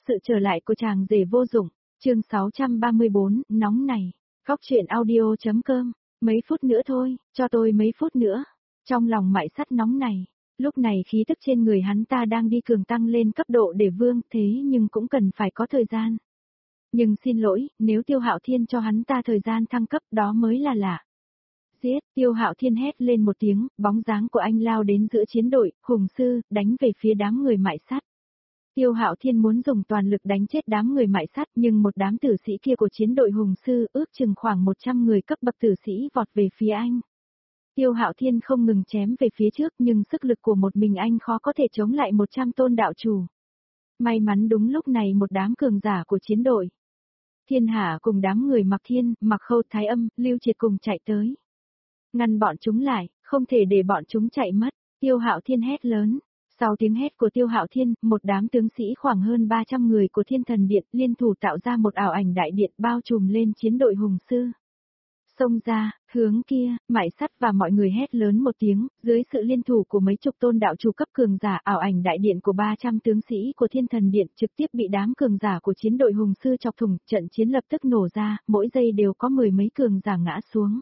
Sự trở lại của chàng rể vô dụng, chương 634, nóng này. Góc truyện audio.com, mấy phút nữa thôi, cho tôi mấy phút nữa. Trong lòng Mại Sắt nóng này, lúc này khí tức trên người hắn ta đang đi cường tăng lên cấp độ để vương, thế nhưng cũng cần phải có thời gian. Nhưng xin lỗi, nếu Tiêu Hạo Thiên cho hắn ta thời gian thăng cấp đó mới là lạ. Giết, Tiêu Hạo Thiên hét lên một tiếng, bóng dáng của anh lao đến giữa chiến đội, hùng sư, đánh về phía đám người Mại Sắt. Tiêu Hạo Thiên muốn dùng toàn lực đánh chết đám người Mại Sắt, nhưng một đám tử sĩ kia của chiến đội hùng sư ước chừng khoảng 100 người cấp bậc tử sĩ vọt về phía anh. Tiêu Hạo Thiên không ngừng chém về phía trước, nhưng sức lực của một mình anh khó có thể chống lại 100 tôn đạo chủ. May mắn đúng lúc này một đám cường giả của chiến đội Thiên Hạ cùng đám người Mặc Thiên, Mặc Khâu, Thái Âm, Lưu Triệt cùng chạy tới. Ngăn bọn chúng lại, không thể để bọn chúng chạy mất. Tiêu Hạo Thiên hét lớn. Sau tiếng hét của Tiêu Hạo Thiên, một đám tướng sĩ khoảng hơn 300 người của Thiên Thần Điện liên thủ tạo ra một ảo ảnh đại điện bao trùm lên chiến đội hùng sư. Xông ra, hướng kia, Mại Sắt và mọi người hét lớn một tiếng, dưới sự liên thủ của mấy chục tôn đạo chủ cấp cường giả, ảo ảnh đại điện của 300 tướng sĩ của Thiên Thần Điện trực tiếp bị đám cường giả của chiến đội hùng sư chọc thủng, trận chiến lập tức nổ ra, mỗi giây đều có mười mấy cường giả ngã xuống.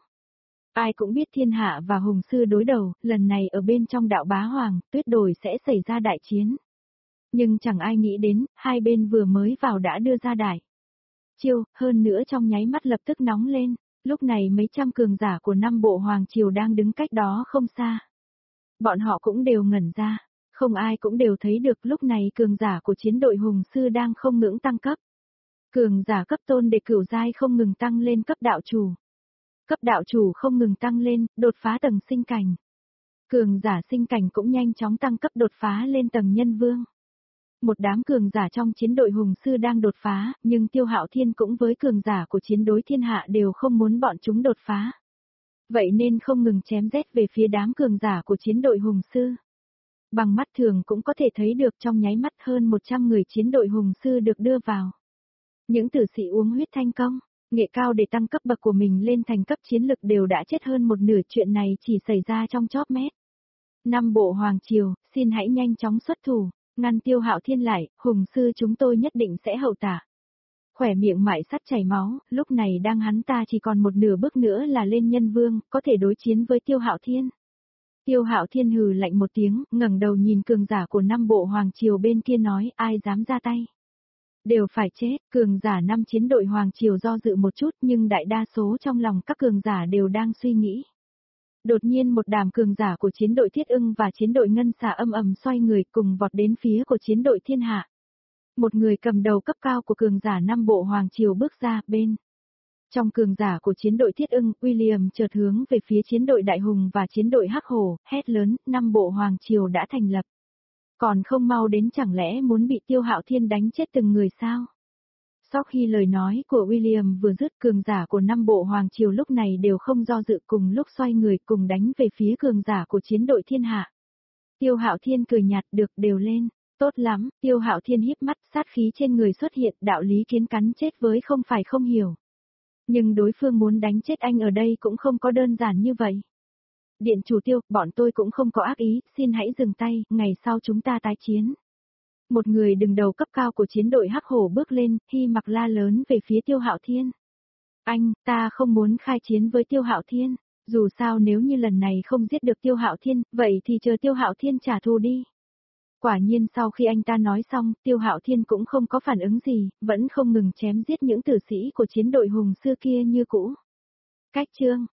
Ai cũng biết Thiên Hạ và hùng sư đối đầu, lần này ở bên trong đạo Bá Hoàng, tuyết đồi sẽ xảy ra đại chiến. Nhưng chẳng ai nghĩ đến, hai bên vừa mới vào đã đưa ra đại chiêu, hơn nữa trong nháy mắt lập tức nóng lên. Lúc này mấy trăm cường giả của 5 bộ hoàng triều đang đứng cách đó không xa. Bọn họ cũng đều ngẩn ra, không ai cũng đều thấy được lúc này cường giả của chiến đội hùng sư đang không ngưỡng tăng cấp. Cường giả cấp tôn để cửu giai không ngừng tăng lên cấp đạo chủ. Cấp đạo chủ không ngừng tăng lên, đột phá tầng sinh cảnh. Cường giả sinh cảnh cũng nhanh chóng tăng cấp đột phá lên tầng nhân vương. Một đám cường giả trong chiến đội hùng sư đang đột phá, nhưng Tiêu Hạo Thiên cũng với cường giả của chiến đối Thiên Hạ đều không muốn bọn chúng đột phá. Vậy nên không ngừng chém giết về phía đám cường giả của chiến đội hùng sư. Bằng mắt thường cũng có thể thấy được trong nháy mắt hơn 100 người chiến đội hùng sư được đưa vào. Những tử sĩ uống huyết thanh công, nghệ cao để tăng cấp bậc của mình lên thành cấp chiến lực đều đã chết hơn một nửa, chuyện này chỉ xảy ra trong chóp mét. 5 bộ hoàng triều, xin hãy nhanh chóng xuất thủ. Ngăn Tiêu Hạo Thiên lại, hùng sư chúng tôi nhất định sẽ hậu tả. Khỏe miệng Mại Sắt chảy máu, lúc này đang hắn ta chỉ còn một nửa bước nữa là lên nhân vương, có thể đối chiến với Tiêu Hạo Thiên. Tiêu Hạo Thiên hừ lạnh một tiếng, ngẩng đầu nhìn cường giả của 5 bộ hoàng triều bên kia nói, ai dám ra tay đều phải chết. Cường giả 5 chiến đội hoàng triều do dự một chút, nhưng đại đa số trong lòng các cường giả đều đang suy nghĩ. Đột nhiên một đám cường giả của chiến đội Thiết Ưng và chiến đội Ngân Xà âm ầm xoay người cùng vọt đến phía của chiến đội Thiên Hạ. Một người cầm đầu cấp cao của cường giả 5 bộ hoàng triều bước ra bên. Trong cường giả của chiến đội Thiết Ưng, William chợt hướng về phía chiến đội Đại Hùng và chiến đội Hắc Hổ, hét lớn, 5 bộ hoàng triều đã thành lập. Còn không mau đến, chẳng lẽ muốn bị Tiêu Hạo Thiên đánh chết từng người sao? Sau khi lời nói của William vừa dứt, cường giả của 5 bộ hoàng triều lúc này đều không do dự cùng lúc xoay người cùng đánh về phía cường giả của chiến đội Thiên Hạ. Tiêu Hạo Thiên cười nhạt, được, đều lên, tốt lắm. Tiêu Hạo Thiên híp mắt, sát khí trên người xuất hiện, đạo lý kiến cắn chết với không phải không hiểu. Nhưng đối phương muốn đánh chết anh ở đây cũng không có đơn giản như vậy. Điện chủ Tiêu, bọn tôi cũng không có ác ý, xin hãy dừng tay, ngày sau chúng ta tái chiến. Một người đứng đầu cấp cao của chiến đội Hắc Hổ bước lên, Hy Mặc la lớn về phía Tiêu Hạo Thiên. Anh, ta không muốn khai chiến với Tiêu Hạo Thiên, dù sao nếu như lần này không giết được Tiêu Hạo Thiên, vậy thì chờ Tiêu Hạo Thiên trả thù đi. Quả nhiên sau khi anh ta nói xong, Tiêu Hạo Thiên cũng không có phản ứng gì, vẫn không ngừng chém giết những tử sĩ của chiến đội hùng xưa kia như cũ. Cách chương